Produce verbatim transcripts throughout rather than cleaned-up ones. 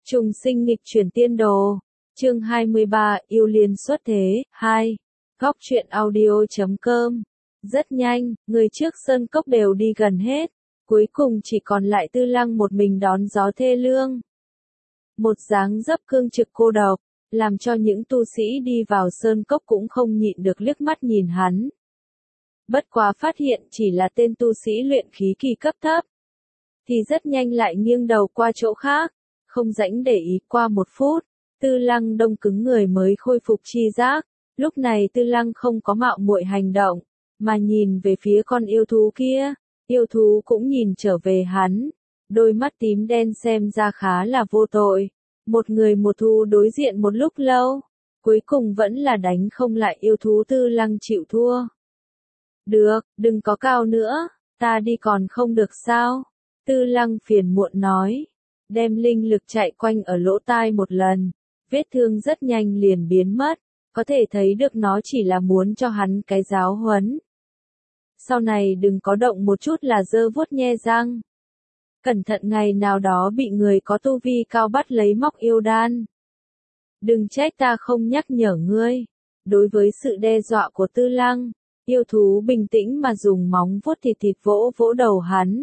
Trùng sinh nghịch chuyển tiên đồ. Chương hai mươi ba, yêu liên xuất thế. hai. Góc truyện audio chấm com. Rất nhanh, người trước sơn cốc đều đi gần hết. Cuối cùng chỉ còn lại Tư Lăng một mình đón gió thê lương. Một dáng dấp cương trực cô độc, làm cho những tu sĩ đi vào sơn cốc cũng không nhịn được liếc mắt nhìn hắn. Bất quá phát hiện chỉ là tên tu sĩ luyện khí kỳ cấp thấp, thì rất nhanh lại nghiêng đầu qua chỗ khác, không rảnh để ý. Qua một phút, Tư Lăng đông cứng người mới khôi phục chi giác. Lúc này Tư Lăng không có mạo muội hành động, mà nhìn về phía con yêu thú kia. Yêu thú cũng nhìn trở về hắn, đôi mắt tím đen xem ra khá là vô tội. Một người một thú đối diện một lúc lâu, cuối cùng vẫn là đánh không lại yêu thú. Tư Lăng chịu thua. Được, đừng có cao nữa, ta đi còn không được sao? Tư Lăng phiền muộn nói, đem linh lực chạy quanh ở lỗ tai một lần, vết thương rất nhanh liền biến mất, có thể thấy được nó chỉ là muốn cho hắn cái giáo huấn. Sau này đừng có động một chút là giơ vuốt nhe răng. Cẩn thận ngày nào đó bị người có tu vi cao bắt lấy móc yêu đan. Đừng trách ta không nhắc nhở ngươi. Đối với sự đe dọa của Tư Lăng, yêu thú bình tĩnh mà dùng móng vuốt thịt thịt vỗ vỗ đầu hắn.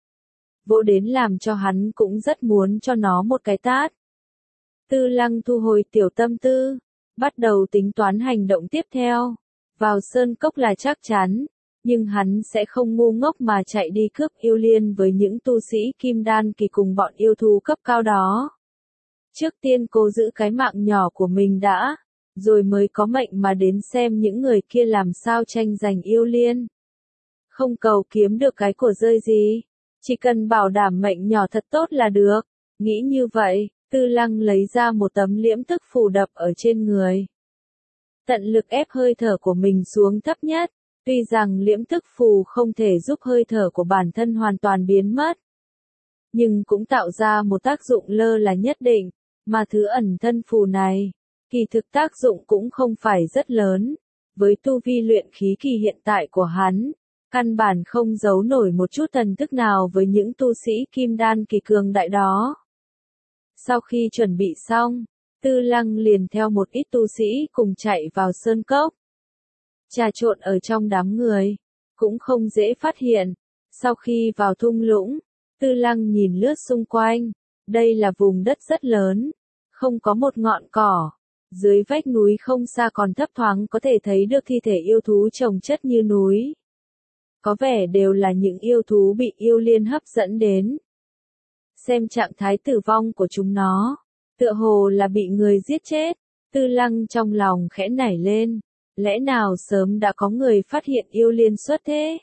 Vỗ đến làm cho hắn cũng rất muốn cho nó một cái tát. Tư Lăng thu hồi tiểu tâm tư, bắt đầu tính toán hành động tiếp theo. Vào sơn cốc là chắc chắn, nhưng hắn sẽ không ngu ngốc mà chạy đi cướp yêu liên với những tu sĩ kim đan kỳ cùng bọn yêu thú cấp cao đó. Trước tiên cố giữ cái mạng nhỏ của mình đã, rồi mới có mệnh mà đến xem những người kia làm sao tranh giành yêu liên. Không cầu kiếm được cái của rơi gì, chỉ cần bảo đảm mệnh nhỏ thật tốt là được. Nghĩ như vậy, Tư Lăng lấy ra một tấm liễm tức phù đập ở trên người. Tận lực ép hơi thở của mình xuống thấp nhất. Tuy rằng liễm tức phù không thể giúp hơi thở của bản thân hoàn toàn biến mất, nhưng cũng tạo ra một tác dụng lơ là nhất định, mà thứ ẩn thân phù này, kỳ thực tác dụng cũng không phải rất lớn. Với tu vi luyện khí kỳ hiện tại của hắn, căn bản không giấu nổi một chút thần thức nào với những tu sĩ kim đan kỳ cường đại đó. Sau khi chuẩn bị xong, Tư Lăng liền theo một ít tu sĩ cùng chạy vào sơn cốc. Trà trộn ở trong đám người, cũng không dễ phát hiện. Sau khi vào thung lũng, Tư Lăng nhìn lướt xung quanh. Đây là vùng đất rất lớn, không có một ngọn cỏ. Dưới vách núi không xa còn thấp thoáng có thể thấy được thi thể yêu thú chồng chất như núi. Có vẻ đều là những yêu thú bị yêu liên hấp dẫn đến. Xem trạng thái tử vong của chúng nó, tựa hồ là bị người giết chết. Tư Lăng trong lòng khẽ nảy lên. Lẽ nào sớm đã có người phát hiện yêu liên xuất thế?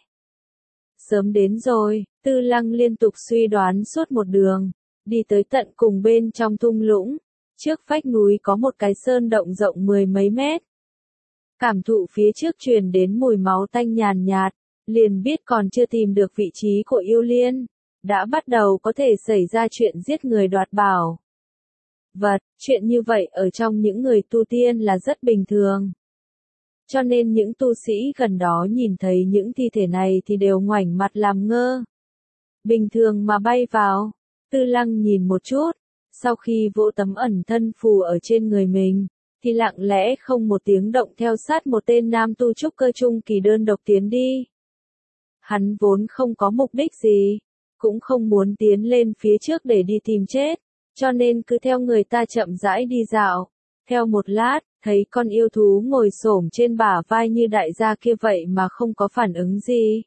Sớm đến rồi, Tư Lăng liên tục suy đoán suốt một đường, đi tới tận cùng bên trong thung lũng. Trước vách núi có một cái sơn động rộng mười mấy mét. Cảm thụ phía trước truyền đến mùi máu tanh nhàn nhạt, liền biết còn chưa tìm được vị trí của yêu liên. Đã bắt đầu có thể xảy ra chuyện giết người đoạt bảo vật. Chuyện như vậy ở trong những người tu tiên là rất bình thường. Cho nên những tu sĩ gần đó nhìn thấy những thi thể này thì đều ngoảnh mặt làm ngơ. Bình thường mà bay vào, Tư Lăng nhìn một chút, sau khi vỗ tấm ẩn thân phù ở trên người mình, thì lặng lẽ không một tiếng động theo sát một tên nam tu trúc cơ trung kỳ đơn độc tiến đi. Hắn vốn không có mục đích gì, cũng không muốn tiến lên phía trước để đi tìm chết, cho nên cứ theo người ta chậm rãi đi dạo. Theo một lát, thấy con yêu thú ngồi xổm trên bả vai như đại gia kia vậy mà không có phản ứng gì.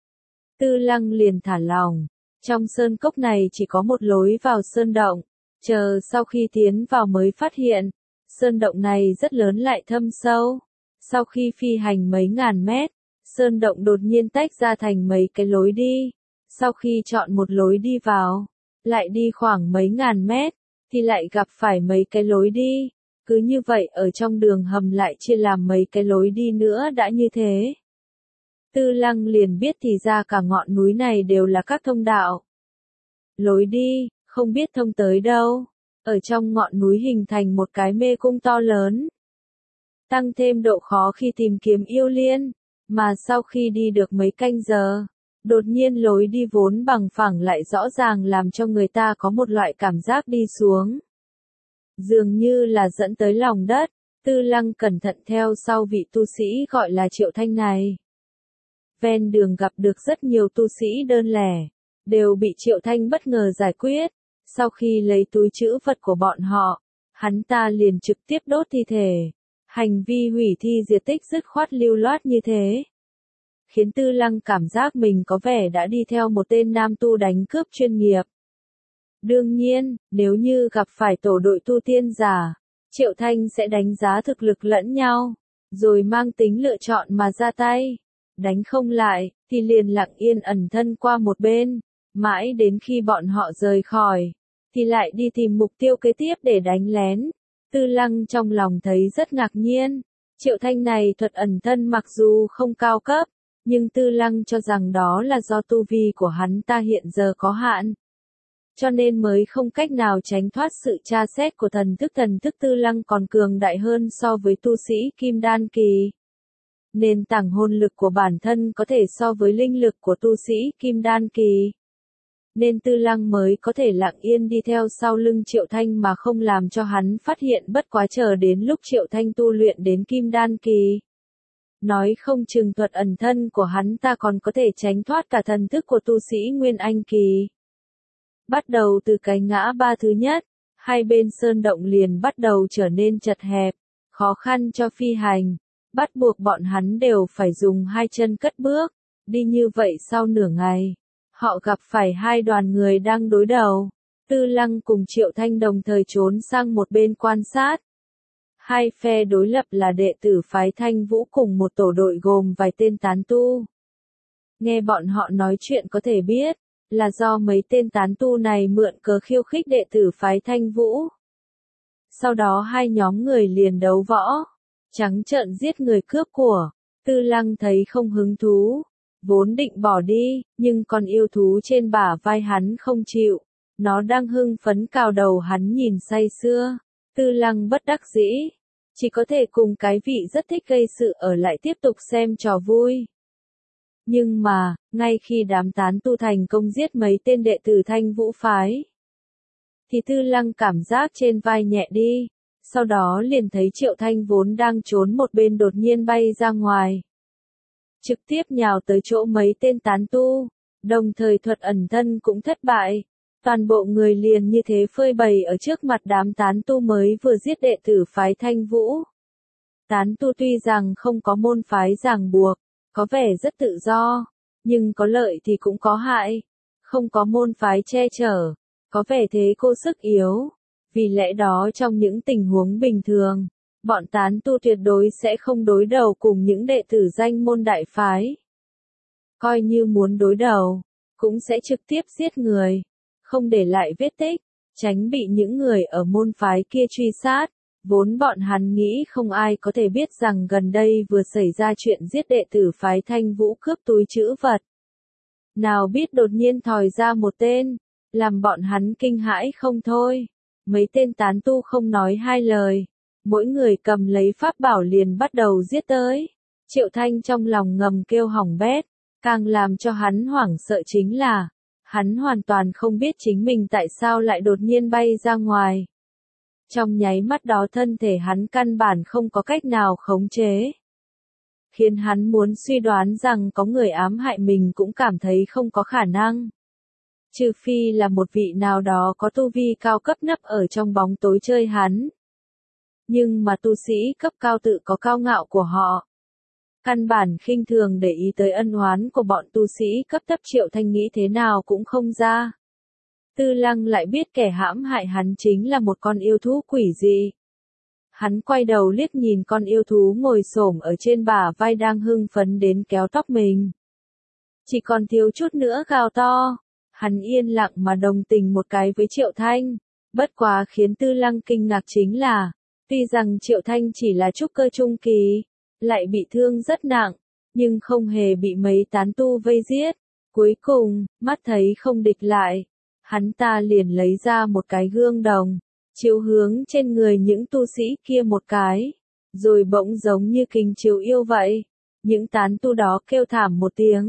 Tư Lăng liền thả lòng. Trong sơn cốc này chỉ có một lối vào sơn động. Chờ sau khi tiến vào mới phát hiện, sơn động này rất lớn lại thâm sâu. Sau khi phi hành mấy ngàn mét, sơn động đột nhiên tách ra thành mấy cái lối đi. Sau khi chọn một lối đi vào, lại đi khoảng mấy ngàn mét, thì lại gặp phải mấy cái lối đi. Cứ như vậy ở trong đường hầm lại chia làm mấy cái lối đi nữa đã như thế. Tư Lăng liền biết thì ra cả ngọn núi này đều là các thông đạo. Lối đi, không biết thông tới đâu. Ở trong ngọn núi hình thành một cái mê cung to lớn. Tăng thêm độ khó khi tìm kiếm yêu liên. Mà sau khi đi được mấy canh giờ, đột nhiên lối đi vốn bằng phẳng lại rõ ràng làm cho người ta có một loại cảm giác đi xuống. dường như là dẫn tới lòng đất. Tư Lăng cẩn thận theo sau vị tu sĩ gọi là Triệu Thanh này. Ven đường gặp được rất nhiều tu sĩ đơn lẻ, đều bị Triệu Thanh bất ngờ giải quyết. Sau khi lấy túi trữ vật của bọn họ, hắn ta liền trực tiếp đốt thi thể. Hành vi hủy thi diệt tích dứt khoát lưu loát như thế, khiến Tư Lăng cảm giác mình có vẻ đã đi theo một tên nam tu đánh cướp chuyên nghiệp. Đương nhiên, nếu như gặp phải tổ đội tu tiên giả, Triệu Thanh sẽ đánh giá thực lực lẫn nhau, rồi mang tính lựa chọn mà ra tay. Đánh không lại, thì liền lặng yên ẩn thân qua một bên, mãi đến khi bọn họ rời khỏi, thì lại đi tìm mục tiêu kế tiếp để đánh lén. Tư Lăng trong lòng thấy rất ngạc nhiên, Triệu Thanh này thuật ẩn thân mặc dù không cao cấp, nhưng Tư Lăng cho rằng đó là do tu vi của hắn ta hiện giờ có hạn, cho nên mới không cách nào tránh thoát sự tra xét của thần thức. Thần thức Tư Lăng còn cường đại hơn so với tu sĩ Kim Đan kỳ. Nền tảng hồn lực của bản thân có thể so với linh lực của tu sĩ Kim Đan kỳ. Nên Tư Lăng mới có thể lặng yên đi theo sau lưng Triệu Thanh mà không làm cho hắn phát hiện, bất quá chờ đến lúc Triệu Thanh tu luyện đến Kim Đan kỳ. Nói không chừng thuật ẩn thân của hắn ta còn có thể tránh thoát cả thần thức của tu sĩ Nguyên Anh kỳ. Bắt đầu từ cái ngã ba thứ nhất, hai bên sơn động liền bắt đầu trở nên chật hẹp, khó khăn cho phi hành, bắt buộc bọn hắn đều phải dùng hai chân cất bước, đi như vậy sau nửa ngày. Họ gặp phải hai đoàn người đang đối đầu, Tư Lăng cùng Triệu Thanh đồng thời trốn sang một bên quan sát. Hai phe đối lập là đệ tử phái Thanh Vũ cùng một tổ đội gồm vài tên tán tu. Nghe bọn họ nói chuyện có thể biết, là do mấy tên tán tu này mượn cớ khiêu khích đệ tử phái Thanh Vũ. Sau đó hai nhóm người liền đấu võ, trắng trợn giết người cướp của. Tư Lăng thấy không hứng thú, vốn định bỏ đi, nhưng con yêu thú trên bả vai hắn không chịu. Nó đang hưng phấn cào đầu hắn nhìn say sưa. Tư Lăng bất đắc dĩ, chỉ có thể cùng cái vị rất thích gây sự ở lại tiếp tục xem trò vui. Nhưng mà, ngay khi đám tán tu thành công giết mấy tên đệ tử Thanh Vũ phái, thì Tư Lăng cảm giác trên vai nhẹ đi, sau đó liền thấy Triệu Thanh vốn đang trốn một bên đột nhiên bay ra ngoài. Trực tiếp nhào tới chỗ mấy tên tán tu, đồng thời thuật ẩn thân cũng thất bại. Toàn bộ người liền như thế phơi bày ở trước mặt đám tán tu mới vừa giết đệ tử phái Thanh Vũ. Tán tu tuy rằng không có môn phái ràng buộc, có vẻ rất tự do, nhưng có lợi thì cũng có hại. Không có môn phái che chở, có vẻ thế cô sức yếu. Vì lẽ đó trong những tình huống bình thường, bọn tán tu tuyệt đối sẽ không đối đầu cùng những đệ tử danh môn đại phái. Coi như muốn đối đầu, cũng sẽ trực tiếp giết người, không để lại vết tích, tránh bị những người ở môn phái kia truy sát. Vốn bọn hắn nghĩ không ai có thể biết rằng gần đây vừa xảy ra chuyện giết đệ tử phái Thanh Vũ cướp túi trữ vật. Nào biết đột nhiên thòi ra một tên, làm bọn hắn kinh hãi không thôi. Mấy tên tán tu không nói hai lời, mỗi người cầm lấy pháp bảo liền bắt đầu giết tới. Triệu Thanh trong lòng ngầm kêu hỏng bét, càng làm cho hắn hoảng sợ chính là, hắn hoàn toàn không biết chính mình tại sao lại đột nhiên bay ra ngoài. Trong nháy mắt đó thân thể hắn căn bản không có cách nào khống chế, khiến hắn muốn suy đoán rằng có người ám hại mình cũng cảm thấy không có khả năng. Trừ phi là một vị nào đó có tu vi cao cấp nấp ở trong bóng tối chơi hắn. Nhưng mà tu sĩ cấp cao tự có cao ngạo của họ. Căn bản khinh thường để ý tới ân oán của bọn tu sĩ cấp thấp. Triệu Thanh nghĩ thế nào cũng không ra. Tư Lăng lại biết kẻ hãm hại hắn chính là một con yêu thú quỷ dị. Hắn quay đầu liếc nhìn con yêu thú ngồi xổm ở trên bả vai đang hưng phấn đến kéo tóc mình. Chỉ còn thiếu chút nữa gào to. Hắn yên lặng mà đồng tình một cái với Triệu Thanh. Bất quá khiến Tư Lăng kinh ngạc chính là, tuy rằng Triệu Thanh chỉ là trúc cơ trung kỳ, lại bị thương rất nặng, nhưng không hề bị mấy tán tu vây giết. Cuối cùng, mắt thấy không địch lại, hắn ta liền lấy ra một cái gương đồng, chiếu hướng trên người những tu sĩ kia một cái, rồi bỗng giống như kính chiếu yêu vậy. Những tán tu đó kêu thảm một tiếng,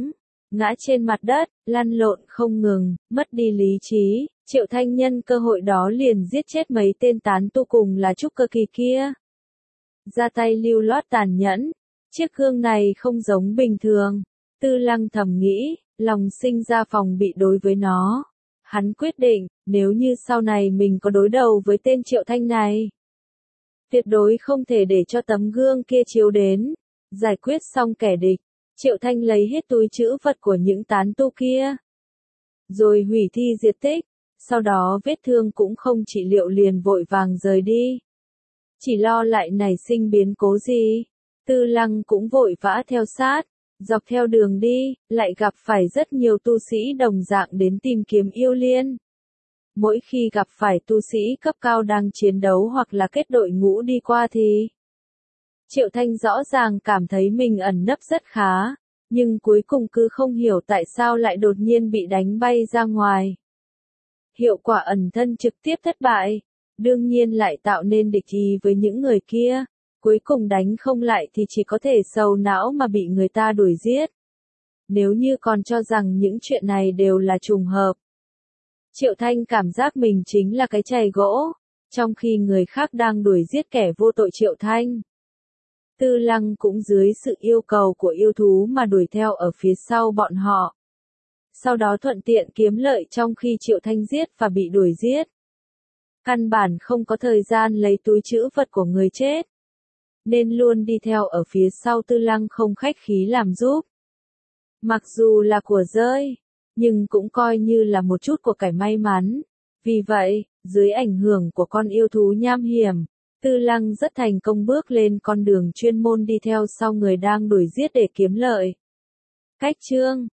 ngã trên mặt đất, lăn lộn không ngừng, mất đi lý trí. Triệu Thanh nhân cơ hội đó liền giết chết mấy tên tán tu cùng là trúc cơ kỳ kia. Ra tay lưu loát tàn nhẫn, chiếc gương này không giống bình thường. Tư Lăng thầm nghĩ, lòng sinh ra phòng bị đối với nó. Hắn quyết định, nếu như sau này mình có đối đầu với tên Triệu Thanh này, tuyệt đối không thể để cho tấm gương kia chiếu đến. Giải quyết xong kẻ địch, Triệu Thanh lấy hết túi trữ vật của những tán tu kia, rồi hủy thi diệt tích, sau đó vết thương cũng không trị liệu liền vội vàng rời đi. Chỉ lo lại nảy sinh biến cố gì, Tư Lăng cũng vội vã theo sát, dọc theo đường đi, lại gặp phải rất nhiều tu sĩ đồng dạng đến tìm kiếm yêu liên. Mỗi khi gặp phải tu sĩ cấp cao đang chiến đấu hoặc là kết đội ngũ đi qua thì Triệu Thanh rõ ràng cảm thấy mình ẩn nấp rất khá, nhưng cuối cùng cứ không hiểu tại sao lại đột nhiên bị đánh bay ra ngoài. Hiệu quả ẩn thân trực tiếp thất bại, đương nhiên lại tạo nên địch ý với những người kia, cuối cùng đánh không lại thì chỉ có thể sầu não mà bị người ta đuổi giết. Nếu như còn cho rằng những chuyện này đều là trùng hợp, Triệu Thanh cảm giác mình chính là cái chày gỗ, trong khi người khác đang đuổi giết kẻ vô tội Triệu Thanh. Tư Lăng cũng dưới sự yêu cầu của yêu thú mà đuổi theo ở phía sau bọn họ. Sau đó thuận tiện kiếm lợi trong khi Triệu Thanh giết và bị đuổi giết. Căn bản không có thời gian lấy túi trữ vật của người chết, nên luôn đi theo ở phía sau Tư Lăng không khách khí làm giúp. Mặc dù là của rơi, nhưng cũng coi như là một chút của cải may mắn. Vì vậy, dưới ảnh hưởng của con yêu thú nham hiểm, Tư Lăng rất thành công bước lên con đường chuyên môn đi theo sau người đang đuổi giết để kiếm lợi. Cách chương